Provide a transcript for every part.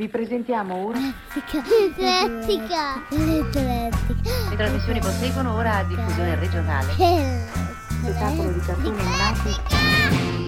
Vi presentiamo ora Eclettica. le trasmissioni proseguono ora a diffusione regionale. Spettacolo di cartoni animati.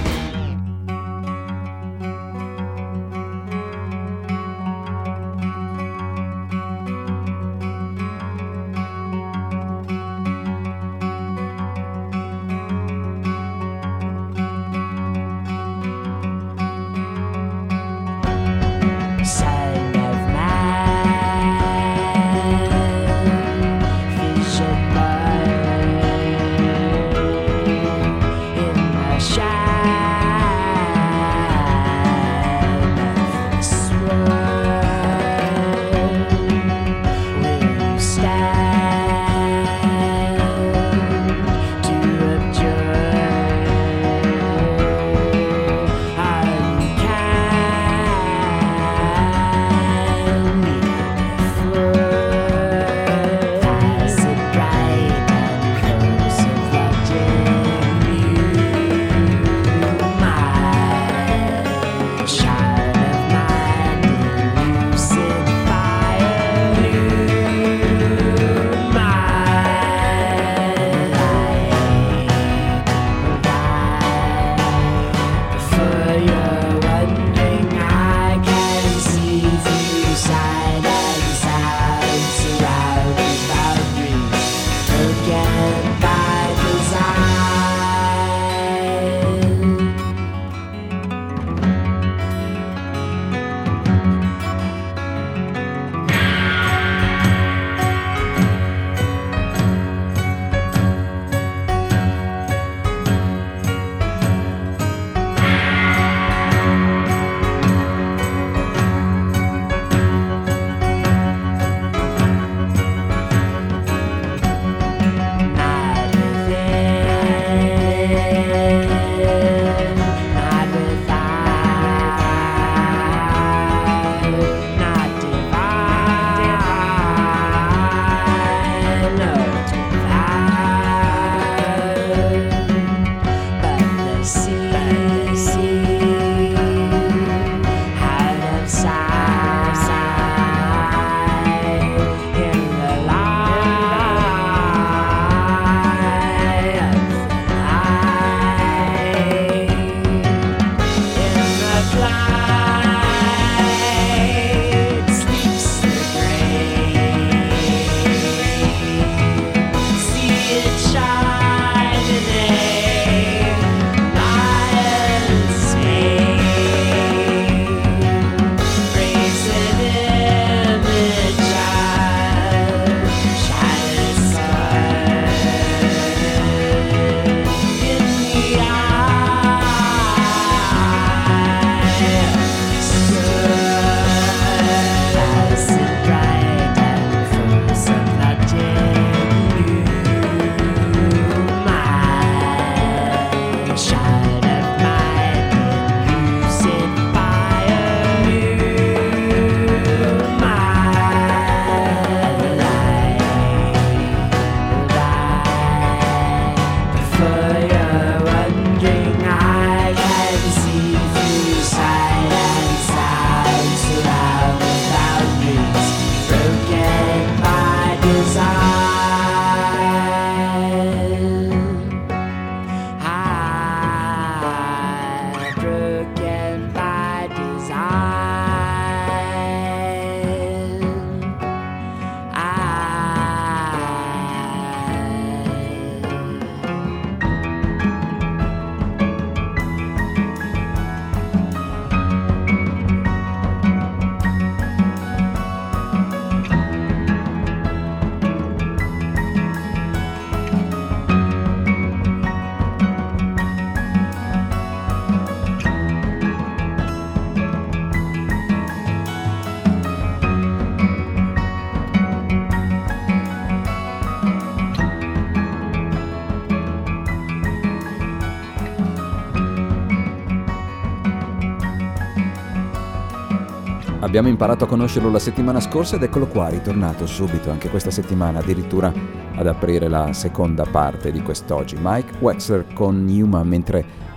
Abbiamo imparato a conoscerlo la settimana scorsa ed eccolo qua, ritornato subito anche questa settimana, addirittura ad aprire la seconda parte di quest'oggi. Mike Wexler con Newman, mentre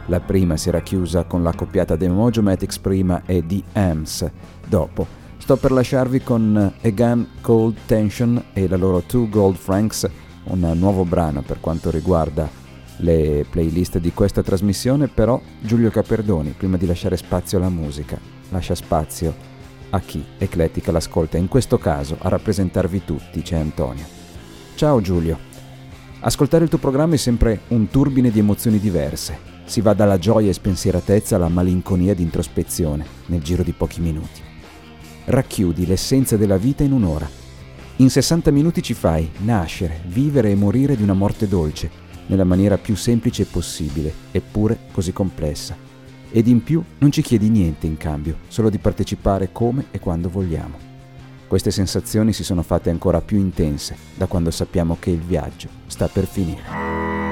La prima si era chiusa con la coppiata dei Mojomatics prima e The Amps dopo. Sto per lasciarvi con Again Cold Tension e la loro Two Gold Francs, un nuovo brano per quanto riguarda le playlist di questa trasmissione, però Giulio Caperdoni, prima di lasciare spazio alla musica, lascia spazio a chi eclettica l'ascolta. In questo caso a rappresentarvi tutti c'è Antonio. Ciao Giulio. Ascoltare il tuo programma è sempre un turbine di emozioni diverse. Si va dalla gioia e spensieratezza alla malinconia ed introspezione nel giro di pochi minuti. Racchiudi l'essenza della vita in un'ora. In 60 minuti ci fai nascere, vivere e morire di una morte dolce, nella maniera più semplice possibile, eppure così complessa. Ed in più non ci chiedi niente in cambio, solo di partecipare come e quando vogliamo. Queste sensazioni si sono fatte ancora più intense da quando sappiamo che il viaggio sta per finire.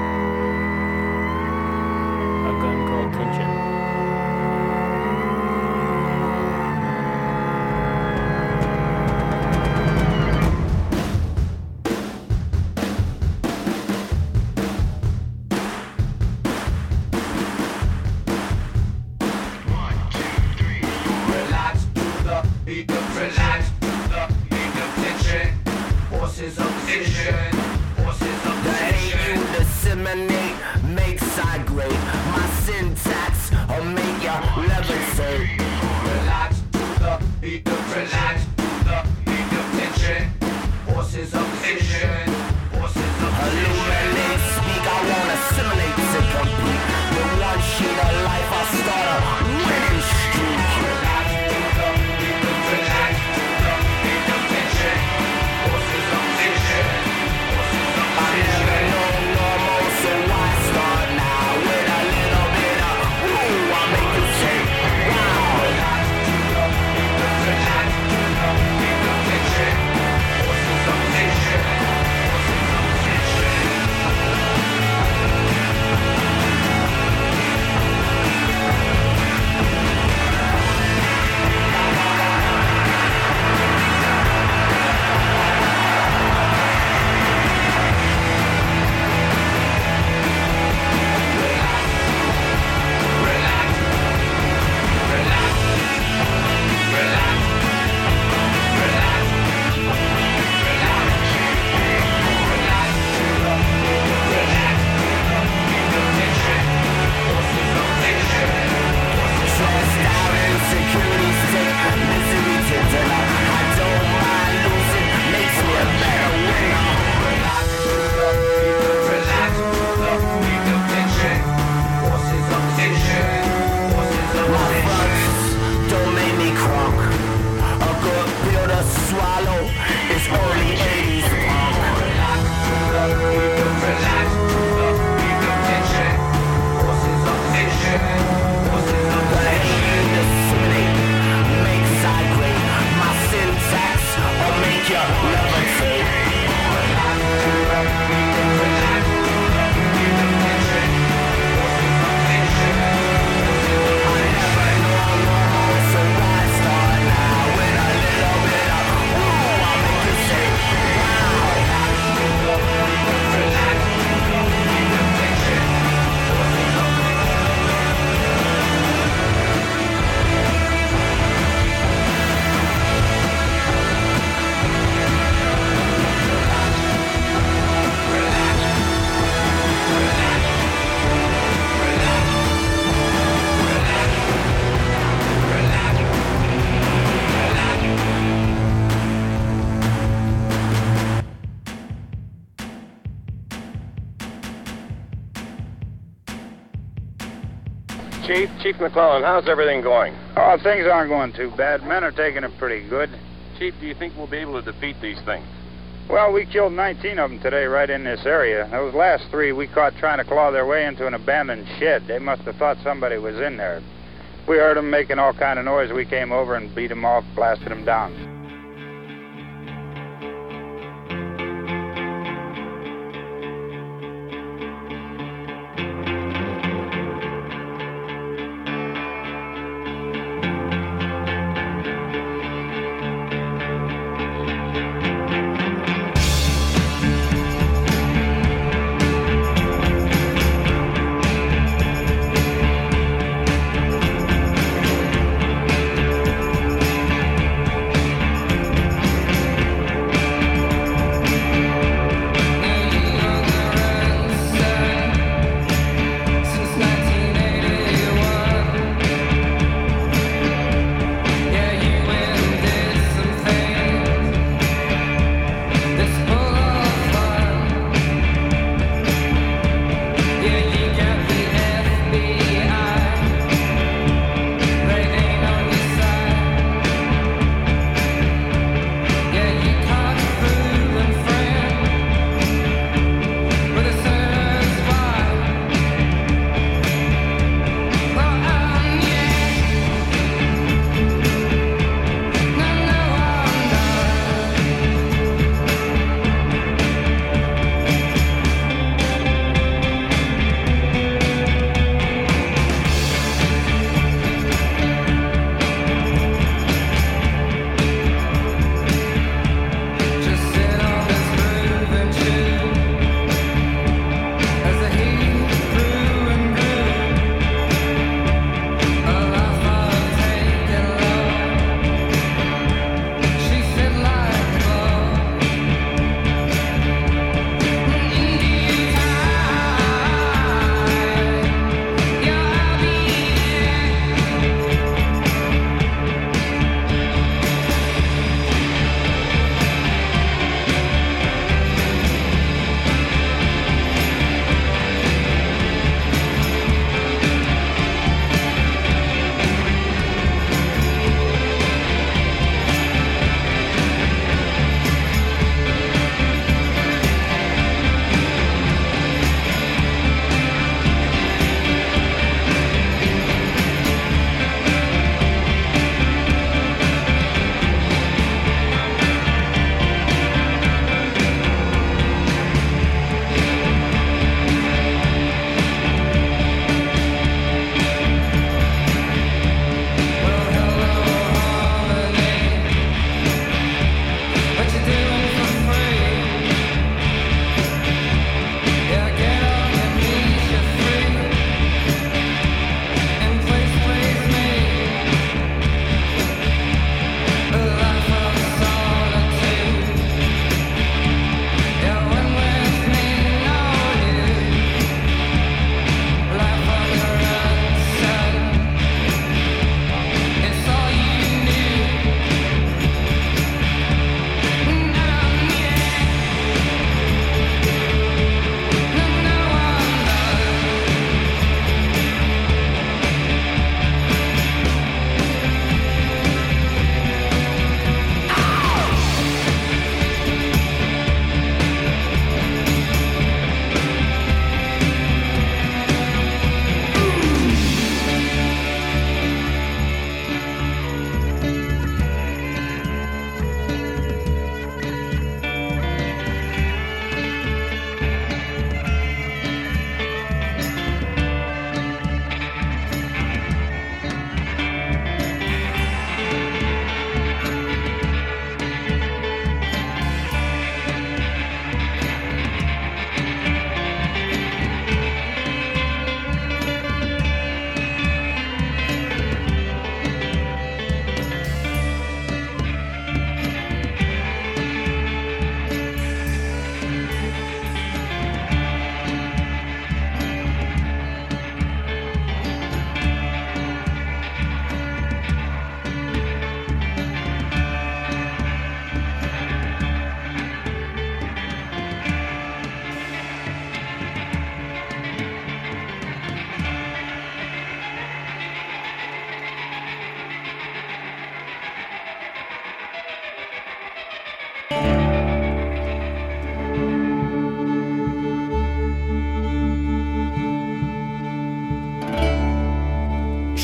Chief McClellan, how's everything going? Oh, things aren't going too bad. Men are taking it pretty good. Chief, do you think we'll be able to defeat these things? Well, we killed 19 of them today right in this area. Those last 3 we caught trying to claw their way into an abandoned shed. They must have thought somebody was in there. We heard them making all kind of noise. We came over and beat them off, blasted them down.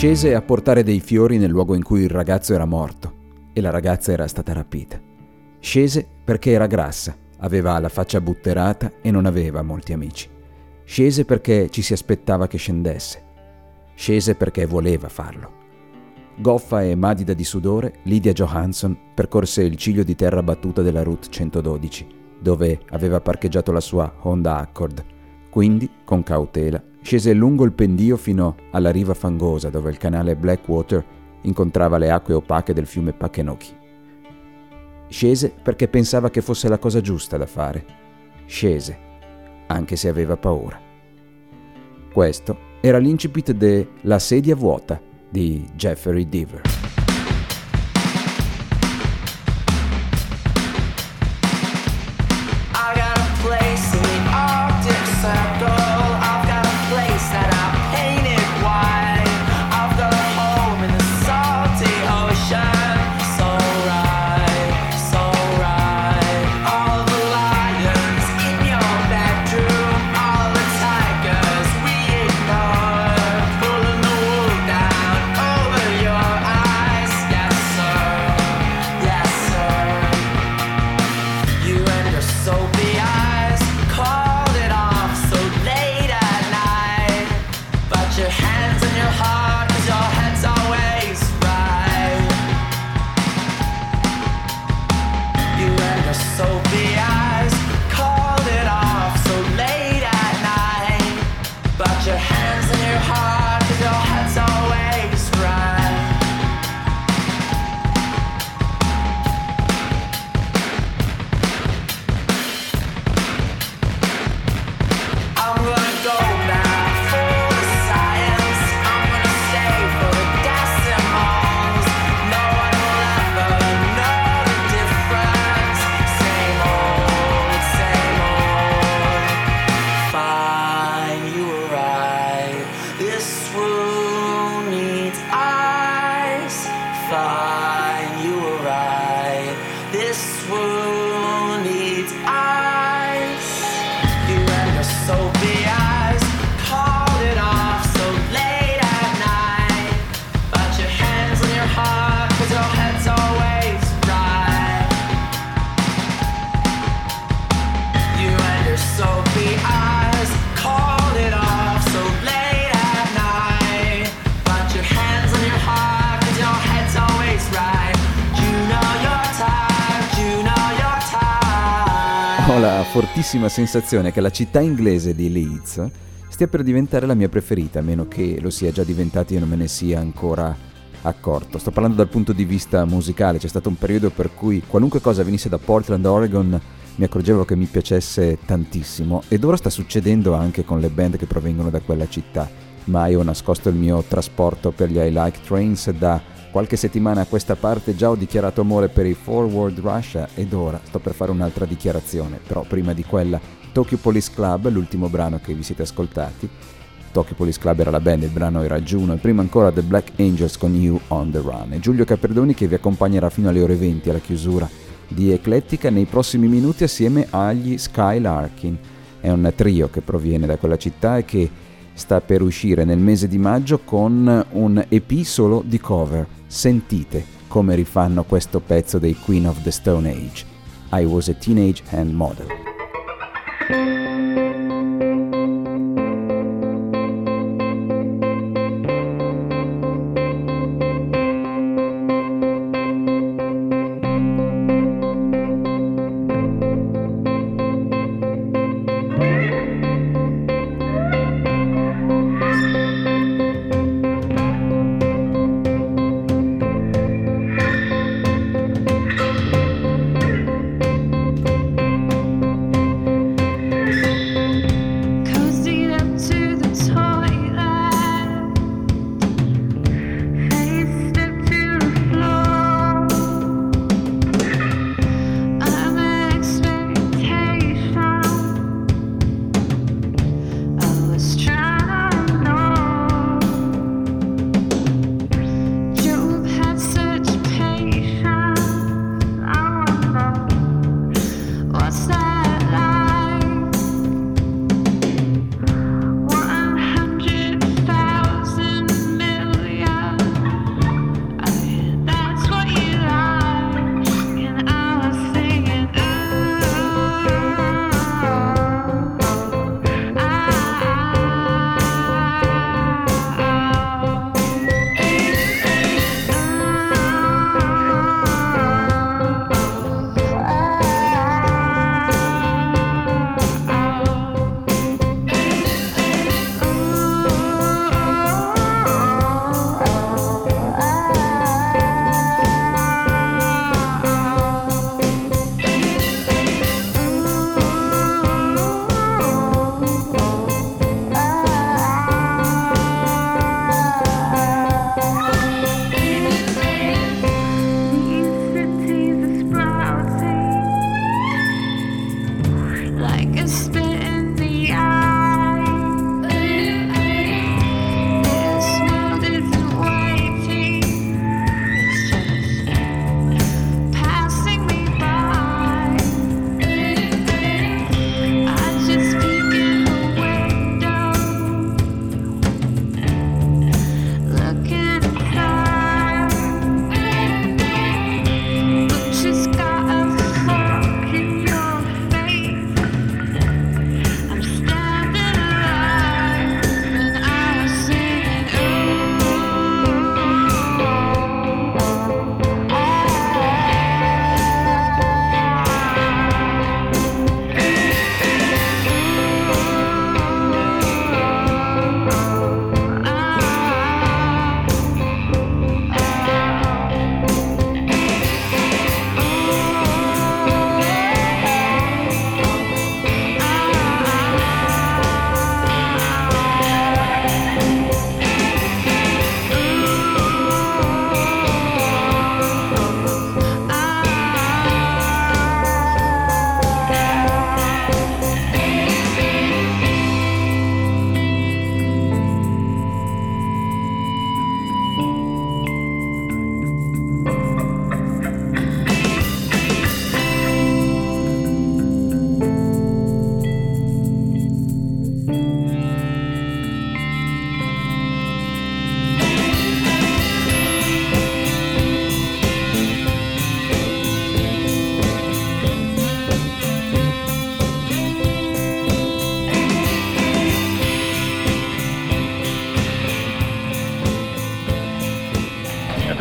Scese a portare dei fiori nel luogo in cui il ragazzo era morto e la ragazza era stata rapita. Scese perché era grassa, aveva la faccia butterata e non aveva molti amici. Scese perché ci si aspettava che scendesse. Scese perché voleva farlo. Goffa e madida di sudore, Lydia Johansson percorse il ciglio di terra battuta della Route 112, dove aveva parcheggiato la sua Honda Accord. Quindi, con cautela, scese lungo il pendio fino alla riva fangosa dove il canale Blackwater incontrava le acque opache del fiume Pakenoki. Scese perché pensava che fosse la cosa giusta da fare. Scese, anche se aveva paura. Questo era l'incipit de La sedia vuota di Jeffrey Deaver. Ho la fortissima sensazione che la città inglese di Leeds stia per diventare la mia preferita, a meno che lo sia già diventata e io non me ne sia ancora accorto. Sto parlando dal punto di vista musicale. C'è stato un periodo per cui qualunque cosa venisse da Portland, Oregon, mi accorgevo che mi piacesse tantissimo, ed ora sta succedendo anche con le band che provengono da quella città. Mai ho nascosto il mio trasporto per gli I Like Trains. Da qualche settimana a questa parte già ho dichiarato amore per i Forward Russia ed ora sto per fare un'altra dichiarazione, però prima di quella Tokyo Police Club, l'ultimo brano che vi siete ascoltati. Tokyo Police Club era la band, il brano era Juno, e prima ancora The Black Angels con You on the Run. E Giulio Caperdoni che vi accompagnerà fino alle ore 20 alla chiusura di Eclettica nei prossimi minuti assieme agli Skylarkin. È un trio che proviene da quella città e che sta per uscire nel mese di maggio con un EP solo di cover. Sentite come rifanno questo pezzo dei Queen of the Stone Age, I Was a Teenage Hand Model.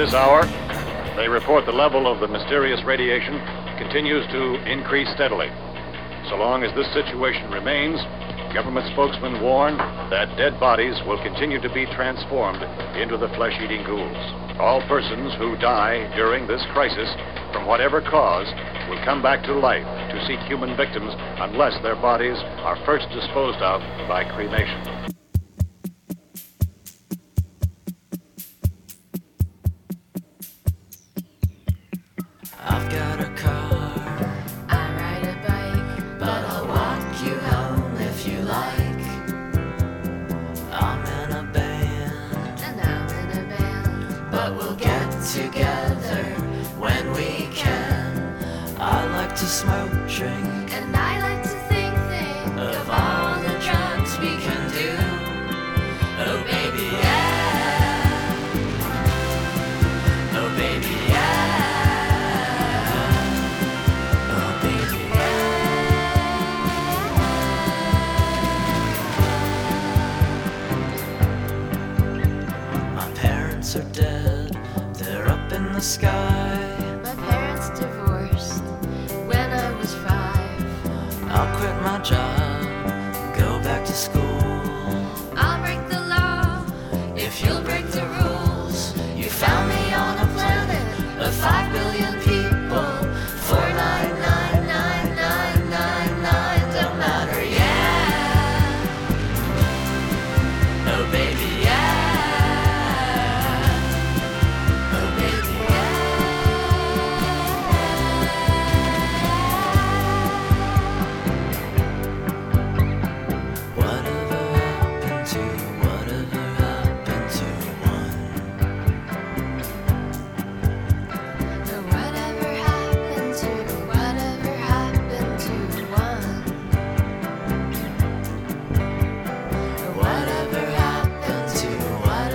this hour, they report the level of the mysterious radiation continues to increase steadily. So long as this situation remains, government spokesmen warn that dead bodies will continue to be transformed into the flesh-eating ghouls. All persons who die during this crisis, from whatever cause, will come back to life to seek human victims unless their bodies are first disposed of by cremation. I've got a car, I ride a bike, but I'll walk you home if you like. I'm in a band, and I'm in a band, but we'll get together when we can. I like to smoke, drink, And I like to think of all the drugs we can do. Oh baby, yeah. Oh baby, yeah. Oh baby, yeah. My parents are dead, they're up in the sky. My parents divorced when I was 5. I'll quit my job, go back to school. I'll break the law If you'll break the rules, you found me on a planet of 5 billion people. 4999999 don't matter, yeah. Oh baby, yeah. Oh baby, yeah. Whatever happened to one? Whatever happened to one? Whatever happened to one?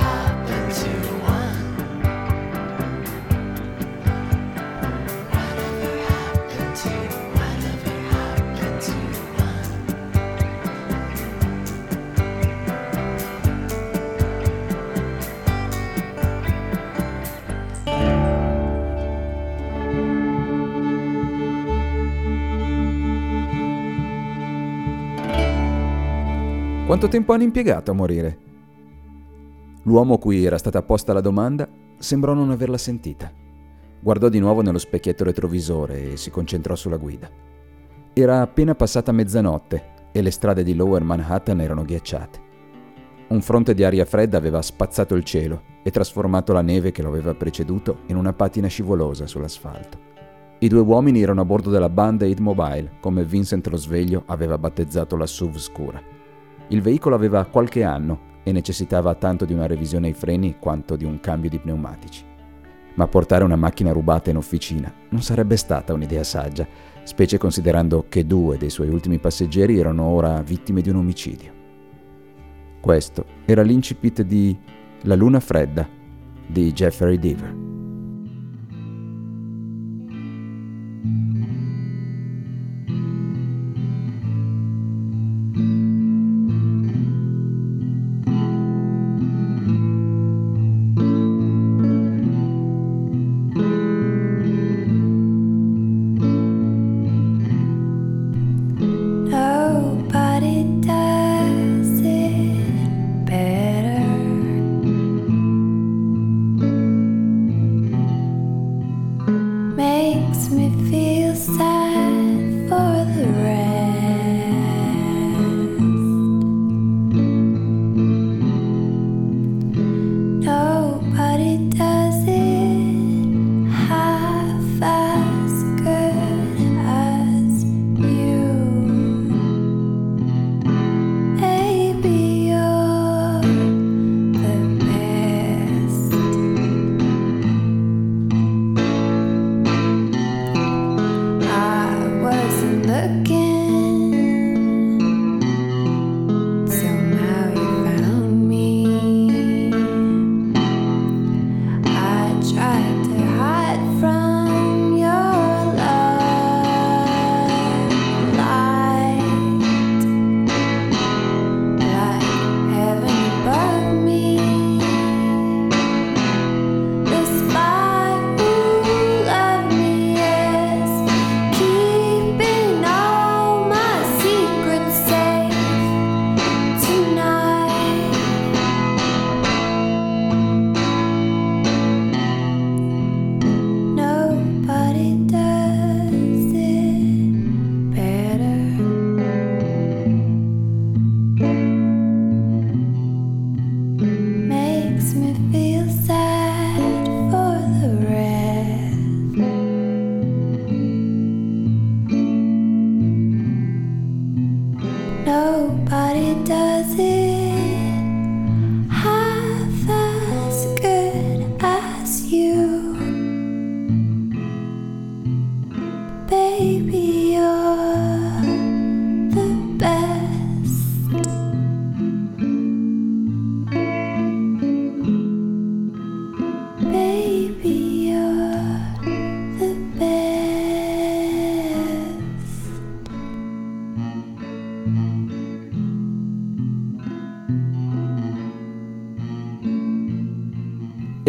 Quanto tempo hanno impiegato a morire? L'uomo cui era stata posta la domanda sembrò non averla sentita. Guardò di nuovo nello specchietto retrovisore e si concentrò sulla guida. Era appena passata mezzanotte e le strade di Lower Manhattan erano ghiacciate. Un fronte di aria fredda aveva spazzato il cielo e trasformato la neve che lo aveva preceduto in una patina scivolosa sull'asfalto. I due uomini erano a bordo della Band-Aid Mobile, come Vincent lo Sveglio aveva battezzato la SUV scura. Il veicolo aveva qualche anno e necessitava tanto di una revisione ai freni quanto di un cambio di pneumatici. Ma portare una macchina rubata in officina non sarebbe stata un'idea saggia, specie considerando che 2 dei suoi ultimi passeggeri erano ora vittime di un omicidio. Questo era l'incipit di La luna fredda di Jeffrey Deaver. Nobody does it better. Makes me feel sad for the rest. Nobody does it half as good as you. Maybe you're the best.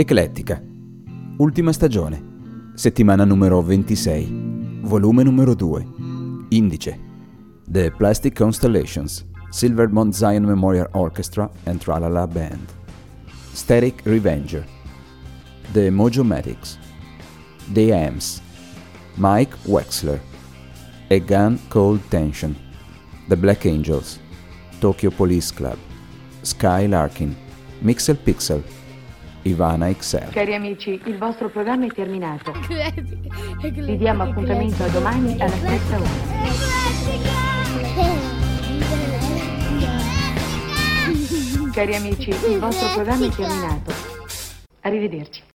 Eclettica. Ultima stagione. Settimana numero 26. Volume numero 2. Indice. The Plastic Constellations, Silver Mount Zion Memorial Orchestra and Tralala Band. Static Revenger. The Mojomatics. The Amps. Mike Wexler. A Gun Cold Tension. The Black Angels. Tokyo Police Club. Sky Larkin. Mixel Pixel. Ivana XL. Cari amici, il vostro programma è terminato. Vi diamo appuntamento a domani alla stessa ora. Cari amici, il vostro programma è terminato. Arrivederci.